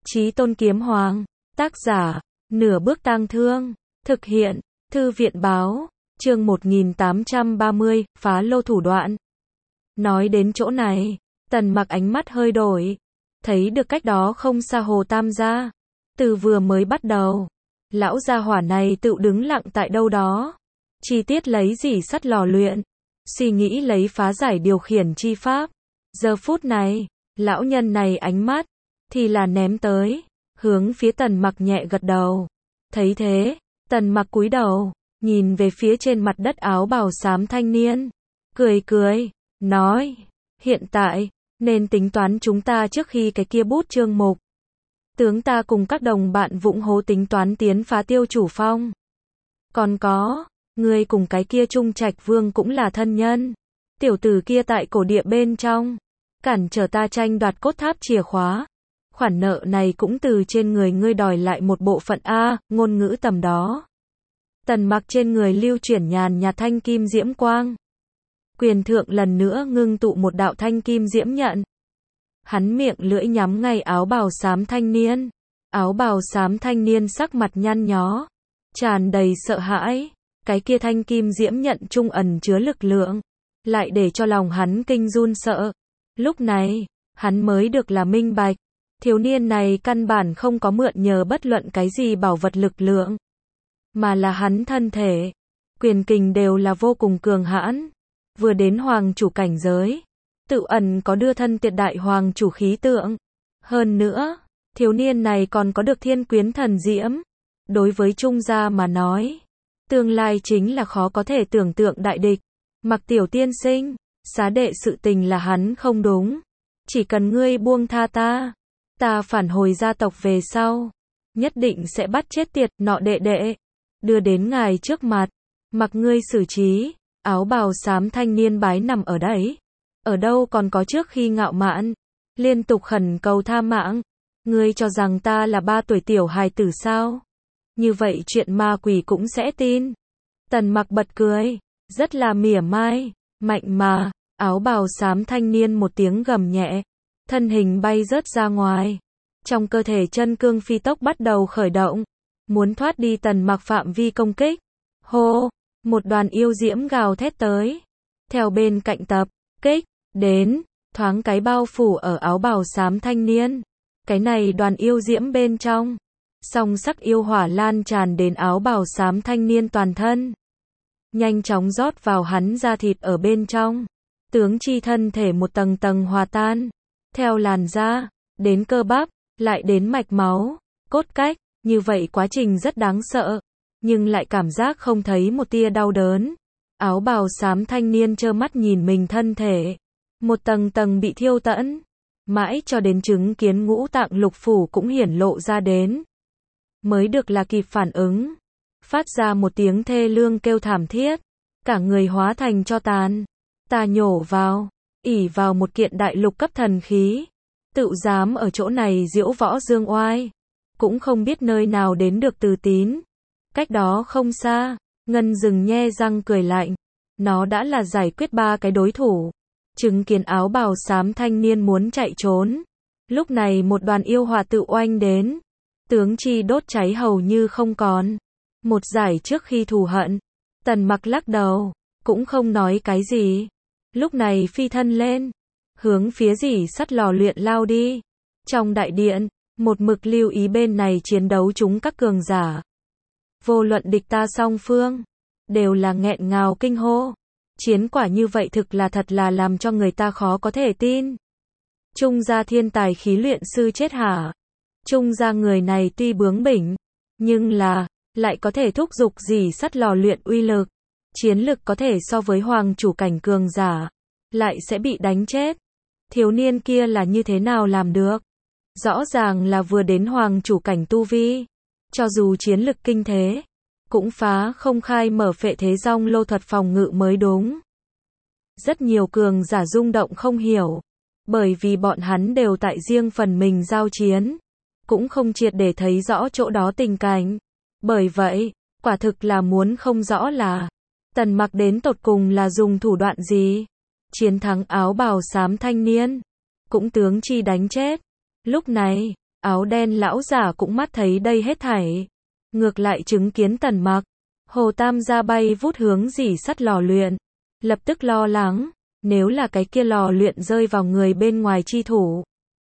Chí Tôn Kiếm Hoàng, tác giả, Nửa Bước Tang Thương, thực hiện, Thư viện báo, chương 1830, phá lô thủ đoạn. Nói đến chỗ này, Tần Mặc ánh mắt hơi đổi, thấy được cách đó không xa Hồ Tam gia. Từ vừa mới bắt đầu, lão gia hỏa này tự đứng lặng tại đâu đó, chi tiết lấy gì sắt lò luyện, suy nghĩ lấy phá giải điều khiển chi pháp. Giờ phút này, lão nhân này ánh mắt thì là ném tới, hướng phía Tần Mặc nhẹ gật đầu. Thấy thế, Tần Mặc cúi đầu, nhìn về phía trên mặt đất áo bào xám thanh niên, cười cười, nói, hiện tại, nên tính toán chúng ta trước khi cái kia bút chương mục. Tướng ta cùng các đồng bạn vụng hố tính toán tiến phá Tiêu Chủ Phong. Còn có, ngươi cùng cái kia Trung Trạch Vương cũng là thân nhân. Tiểu tử kia tại cổ địa bên trong, cản trở ta tranh đoạt cốt tháp chìa khóa. Khoản nợ này cũng từ trên người ngươi đòi lại một bộ phận a, ngôn ngữ tầm đó. Tần Mặc trên người lưu chuyển nhàn nhạt thanh kim diễm quang. Quyền thượng lần nữa ngưng tụ một đạo thanh kim diễm nhận. Hắn miệng lưỡi nhắm ngay áo bào xám thanh niên. Áo bào xám thanh niên sắc mặt nhăn nhó, tràn đầy sợ hãi. Cái kia thanh kim diễm nhận trung ẩn chứa lực lượng, lại để cho lòng hắn kinh run sợ. Lúc này, hắn mới được là minh bạch. Thiếu niên này căn bản không có mượn nhờ bất luận cái gì bảo vật lực lượng, mà là hắn thân thể, quyền kình đều là vô cùng cường hãn. Vừa đến hoàng chủ cảnh giới, tự ẩn có đưa thân tuyệt đại hoàng chủ khí tượng. Hơn nữa, thiếu niên này còn có được thiên quyến thần diễm. Đối với Trung gia mà nói, tương lai chính là khó có thể tưởng tượng đại địch. Mặc tiểu tiên sinh, xá đệ sự tình là hắn không đúng. Chỉ cần ngươi buông tha ta, ta phản hồi gia tộc về sau, nhất định sẽ bắt chết tiệt nọ đệ đệ, đưa đến ngài trước mặt, mặc ngươi xử trí. Áo bào xám thanh niên bái nằm ở đấy, ở đâu còn có trước khi ngạo mạn, liên tục khẩn cầu tha mạng. Ngươi cho rằng ta là 3 tuổi tiểu hài tử sao? Như vậy chuyện ma quỷ cũng sẽ tin. Tần Mặc bật cười, rất là mỉa mai, mạnh mà. Áo bào xám thanh niên một tiếng gầm nhẹ, thân hình bay rớt ra ngoài. Trong cơ thể chân cương phi tốc bắt đầu khởi động, muốn thoát đi Tần Mặc phạm vi công kích. Hô, một đoàn yêu diễm gào thét tới, theo bên cạnh tập kích đến, thoáng cái bao phủ ở áo bào xám thanh niên. Cái này đoàn yêu diễm bên trong, song sắc yêu hỏa lan tràn đến áo bào xám thanh niên toàn thân, nhanh chóng rót vào hắn da thịt ở bên trong. Tướng chi thân thể một tầng tầng hòa tan, theo làn da, đến cơ bắp, lại đến mạch máu, cốt cách. Như vậy quá trình rất đáng sợ, nhưng lại cảm giác không thấy một tia đau đớn. Áo bào xám thanh niên trơ mắt nhìn mình thân thể một tầng tầng bị thiêu tẫn, mãi cho đến chứng kiến ngũ tạng lục phủ cũng hiển lộ ra đến, mới được là kịp phản ứng, phát ra một tiếng thê lương kêu thảm thiết, cả người hóa thành tro tàn. Ta nhổ vào, ỷ vào một kiện đại lục cấp thần khí, tự dám ở chỗ này diễu võ dương oai, cũng không biết nơi nào đến được Từ Tín. Cách đó không xa, Ngân Dừng nhe răng cười lạnh, nó đã là giải quyết 3 cái đối thủ. Chứng kiến áo bào xám thanh niên muốn chạy trốn, lúc này một đoàn yêu hỏa tự oanh đến, tướng chi đốt cháy hầu như không còn. Một giải trước khi thù hận. Tần Mặc lắc đầu, cũng không nói cái gì. Lúc này phi thân lên, hướng phía rỉ sắt lò luyện lao đi. Trong đại điện, một mực lưu ý bên này chiến đấu chúng các cường giả. Vô luận địch ta song phương, đều là nghẹn ngào kinh hô. Chiến quả như vậy thực là thật là làm cho người ta khó có thể tin. Trung gia thiên tài khí luyện sư chết hả? Trung gia người này tuy bướng bỉnh, nhưng là, lại có thể thúc giục rỉ sắt lò luyện uy lực. Chiến lực có thể so với hoàng chủ cảnh cường giả, lại sẽ bị đánh chết. Thiếu niên kia là như thế nào làm được? Rõ ràng là vừa đến hoàng chủ cảnh tu vi, cho dù chiến lực kinh thế, cũng phá không khai mở phệ thế rong lô thuật phòng ngự mới đúng. Rất nhiều cường giả rung động không hiểu, bởi vì bọn hắn đều tại riêng phần mình giao chiến, cũng không triệt để thấy rõ chỗ đó tình cảnh. Bởi vậy, quả thực là muốn không rõ là Tần Mặc đến tột cùng là dùng thủ đoạn gì, chiến thắng áo bào xám thanh niên, cũng tướng chi đánh chết. Lúc này, Áo đen lão giả cũng mắt thấy đây hết thảy. Ngược lại chứng kiến Tần Mặc. Hồ Tam gia bay vút hướng rỉ sắt lò luyện. Lập tức lo lắng. Nếu là cái kia lò luyện rơi vào người bên ngoài chi thủ.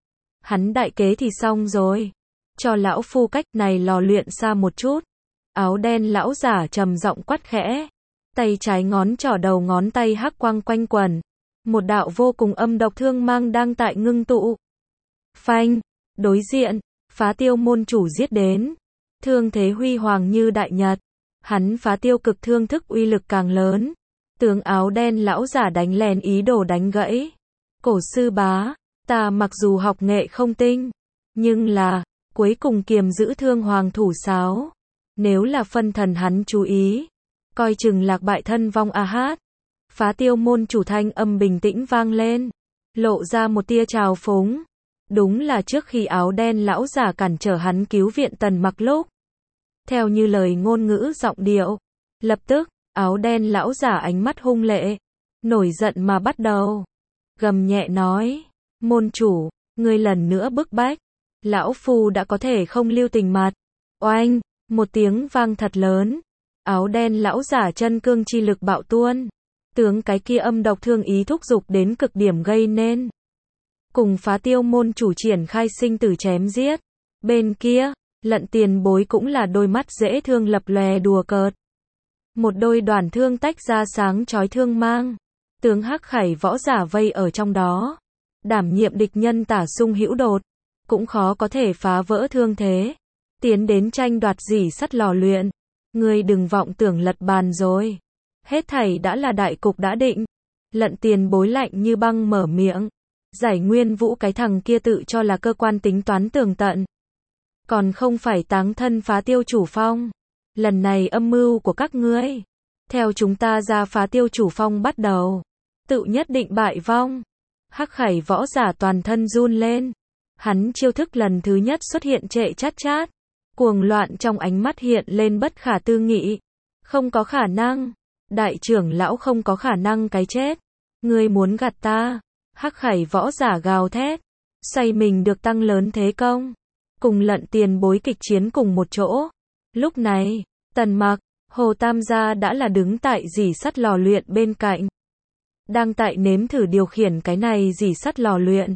Hắn đại kế thì xong rồi. Cho lão phu cách này lò luyện xa một chút. Áo đen lão giả trầm giọng quát khẽ. Tay trái ngón trỏ đầu ngón tay hắc quang quanh quẩn. Một đạo vô cùng âm độc thương mang đang tại ngưng tụ. Phanh, đối diện, Phá Tiêu môn chủ giết đến. Thương thế huy hoàng như đại nhật. Hắn Phá Tiêu cực thương thức uy lực càng lớn. Tướng áo đen lão giả đánh lén ý đồ đánh gãy. Cổ sư bá, ta mặc dù học nghệ không tinh, nhưng là, cuối cùng kiềm giữ thương hoàng thủ sáo. Nếu là phân thần hắn chú ý, coi chừng lạc bại thân vong a hát. Phá Tiêu môn chủ thanh âm bình tĩnh vang lên, lộ ra một tia trào phúng. Đúng là trước khi áo đen lão giả cản trở hắn cứu viện Tần Mặc lúc. Theo như lời ngôn ngữ giọng điệu, lập tức, áo đen lão giả ánh mắt hung lệ, nổi giận mà bắt đầu. Gầm nhẹ nói, môn chủ, ngươi lần nữa bức bách, lão phu đã có thể không lưu tình mặt. Oanh, một tiếng vang thật lớn, áo đen lão giả chân cương chi lực bạo tuôn, tướng cái kia âm độc thương ý thúc dục đến cực điểm gây nên. Cùng Phá Tiêu môn chủ triển khai sinh tử chém giết. Bên kia, Lận Tiền Bối cũng là đôi mắt dễ thương lập lòe đùa cợt. Một đôi đoàn thương tách ra sáng chói thương mang. Tướng hắc khải võ giả vây ở trong đó. Đảm nhiệm địch nhân tả sung hữu đột. Cũng khó có thể phá vỡ thương thế. Tiến đến tranh đoạt rỉ sắt lò luyện. Ngươi đừng vọng tưởng lật bàn rồi. Hết thảy đã là đại cục đã định. Lận Tiền Bối lạnh như băng mở miệng. Giải Nguyên Vũ cái thằng kia tự cho là cơ quan tính toán tường tận. Còn không phải táng thân Phá Tiêu chủ phong. Lần này âm mưu của các ngươi. Theo chúng ta ra Phá Tiêu chủ phong bắt đầu. Tự nhất định bại vong. Hắc khải võ giả toàn thân run lên. Hắn chiêu thức lần thứ nhất xuất hiện trệ chát chát. Cuồng loạn trong ánh mắt hiện lên bất khả tư nghị. Không có khả năng. Đại trưởng lão không có khả năng cái chết. Ngươi muốn gạt ta. Hắc khải võ giả gào thét. Xoay mình được tăng lớn thế công. Cùng Lận Tiền Bối kịch chiến cùng một chỗ. Lúc này, Tần Mặc, Hồ Tam gia đã là đứng tại rỉ sắt lò luyện bên cạnh. Đang tại nếm thử điều khiển cái này rỉ sắt lò luyện.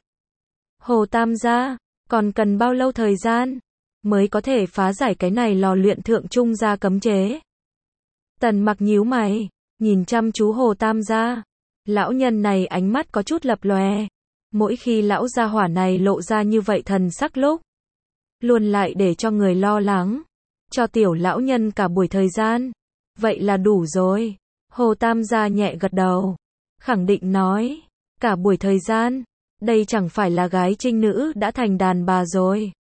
Hồ Tam gia, còn cần bao lâu thời gian mới có thể phá giải cái này lò luyện thượng trung gia cấm chế? Tần Mặc nhíu mày, nhìn chăm chú Hồ Tam gia. Lão nhân này ánh mắt có chút lập lòe. Mỗi khi lão gia hỏa này lộ ra như vậy thần sắc lúc, luôn lại để cho người lo lắng. Cho tiểu lão nhân cả buổi thời gian. Vậy là đủ rồi. Hồ Tam gia nhẹ gật đầu. Khẳng định nói. Cả buổi thời gian. Đây chẳng phải là gái trinh nữ đã thành đàn bà rồi.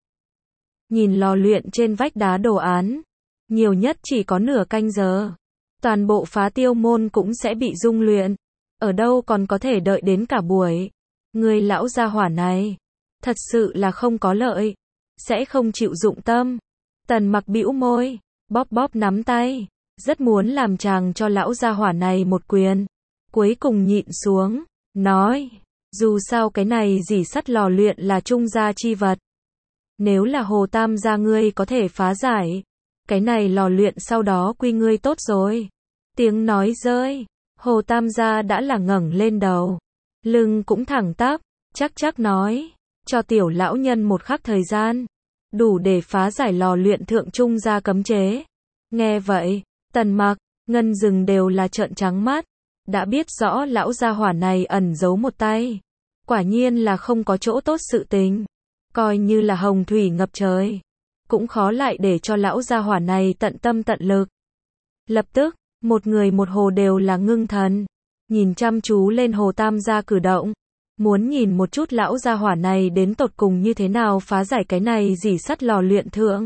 Nhìn lò luyện trên vách đá đồ án. Nhiều nhất chỉ có nửa canh giờ. Toàn bộ Phá Tiêu môn cũng sẽ bị dung luyện. Ở đâu còn có thể đợi đến cả buổi. Người lão gia hỏa này. Thật sự là không có lợi. Sẽ không chịu dụng tâm. Tần Mặc bĩu môi. Bóp bóp nắm tay. Rất muốn làm chàng cho lão gia hỏa này một quyền. Cuối cùng nhịn xuống. Nói. Dù sao cái này rỉ sắt lò luyện là trung gia chi vật. Nếu là Hồ Tam gia ngươi có thể phá giải. Cái này lò luyện sau đó quy ngươi tốt rồi. Tiếng nói rơi. Hồ Tam gia đã là ngẩng lên đầu. Lưng cũng thẳng tắp. Chắc nói. Cho tiểu lão nhân một khắc thời gian. Đủ để phá giải lò luyện thượng trung gia cấm chế. Nghe vậy. Tần Mặc, Ngân Dừng đều là trợn trắng mắt. Đã biết rõ lão gia hỏa này ẩn giấu một tay. Quả nhiên là không có chỗ tốt sự tình. Coi như là hồng thủy ngập trời. Cũng khó lại để cho lão gia hỏa này tận tâm tận lực. Lập tức, một người một hồ đều là ngưng thần. Nhìn chăm chú lên Hồ Tam gia cử động. Muốn nhìn một chút lão gia hỏa này đến tột cùng như thế nào phá giải cái này rỉ sắt lò luyện thượng.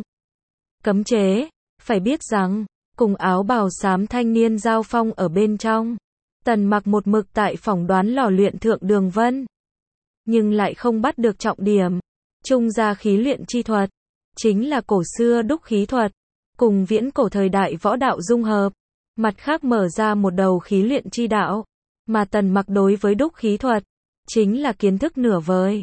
Cấm chế. Phải biết rằng, cùng áo bào xám thanh niên giao phong ở bên trong. Tần Mặc một mực tại phỏng đoán lò luyện thượng đường vân. Nhưng lại không bắt được trọng điểm. Trung gia khí luyện chi thuật. Chính là cổ xưa đúc khí thuật. Cùng viễn cổ thời đại võ đạo dung hợp. Mặt khác mở ra một đầu khí luyện chi đạo. Mà Tần Mặc đối với đúc khí thuật. Chính là kiến thức nửa vời.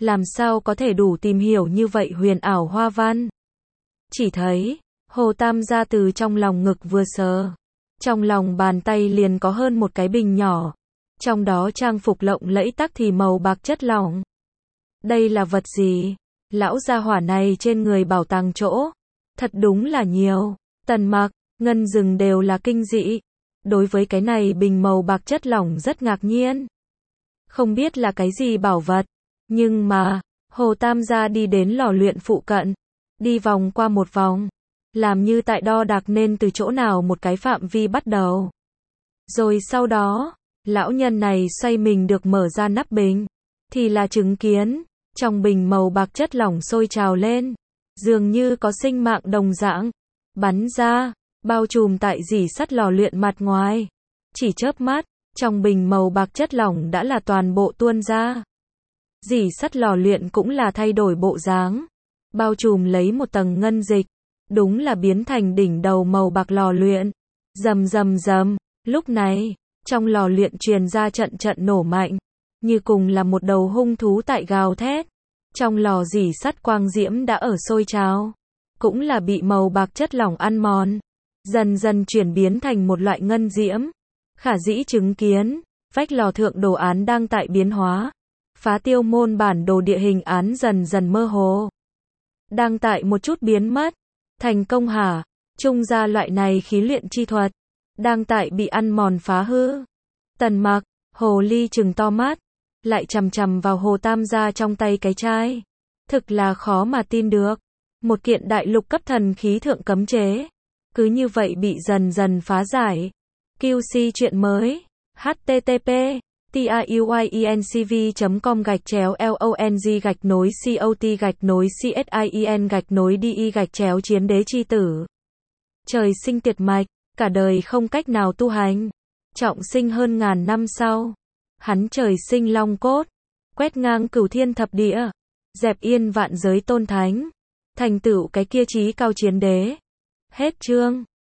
làm sao có thể đủ tìm hiểu như vậy huyền ảo hoa văn. Chỉ thấy, Hồ Tam gia từ trong lòng ngực vừa sờ, trong lòng bàn tay liền có hơn một cái bình nhỏ, trong đó trang phục lộng lẫy tắc thì màu bạc chất lỏng. Đây là vật gì? Lão gia hỏa này trên người bảo tàng chỗ, thật đúng là nhiều. Tần Mặc, Ngân Dừng đều là kinh dị. Đối với cái này bình màu bạc chất lỏng rất ngạc nhiên. Không biết là cái gì bảo vật, nhưng mà, Hồ Tam gia đi đến lò luyện phụ cận, đi vòng qua một vòng, làm như tại đo đạc nên từ chỗ nào một cái phạm vi bắt đầu. Rồi sau đó, lão nhân này xoay mình được mở ra nắp bình, thì là chứng kiến, trong bình màu bạc chất lỏng sôi trào lên, dường như có sinh mạng đồng dạng, bắn ra, bao trùm tại rỉ sắt lò luyện mặt ngoài. Chỉ chớp mắt, trong bình màu bạc chất lỏng đã là toàn bộ tuôn ra. Rỉ sắt lò luyện cũng là thay đổi bộ dáng, bao trùm lấy một tầng ngân dịch, đúng là biến thành đỉnh đầu màu bạc lò luyện. Rầm rầm rầm, lúc này, trong lò luyện truyền ra trận trận nổ mạnh, như cùng là một đầu hung thú tại gào thét. Trong lò rỉ sắt quang diễm đã ở sôi trào, cũng là bị màu bạc chất lỏng ăn mòn, dần dần chuyển biến thành một loại ngân diễm. Khả dĩ chứng kiến, vách lò thượng đồ án đang tại biến hóa, phá tiêu môn bản đồ địa hình án dần dần mơ hồ, đang tại một chút biến mất. Thành công hả? Trung gia loại này khí luyện chi thuật, đang tại bị ăn mòn phá hư. Tần Mặc, hồ ly trừng to mắt, lại chằm chằm vào Hồ Tam gia trong tay cái chai. Thực là khó mà tin được. Một kiện đại lục cấp thần khí thượng cấm chế, cứ như vậy bị dần dần phá giải. QC chuyện mới. http tiuyncv.com/long-cot-csin-chiến đế chi tử. Trời sinh tiệt mạch, cả đời không cách nào tu hành. Trọng sinh hơn ngàn năm sau, hắn trời sinh long cốt, quét ngang cửu thiên thập địa, dẹp yên vạn giới tôn thánh, thành tựu cái kia chí cao chiến đế. Hết chương.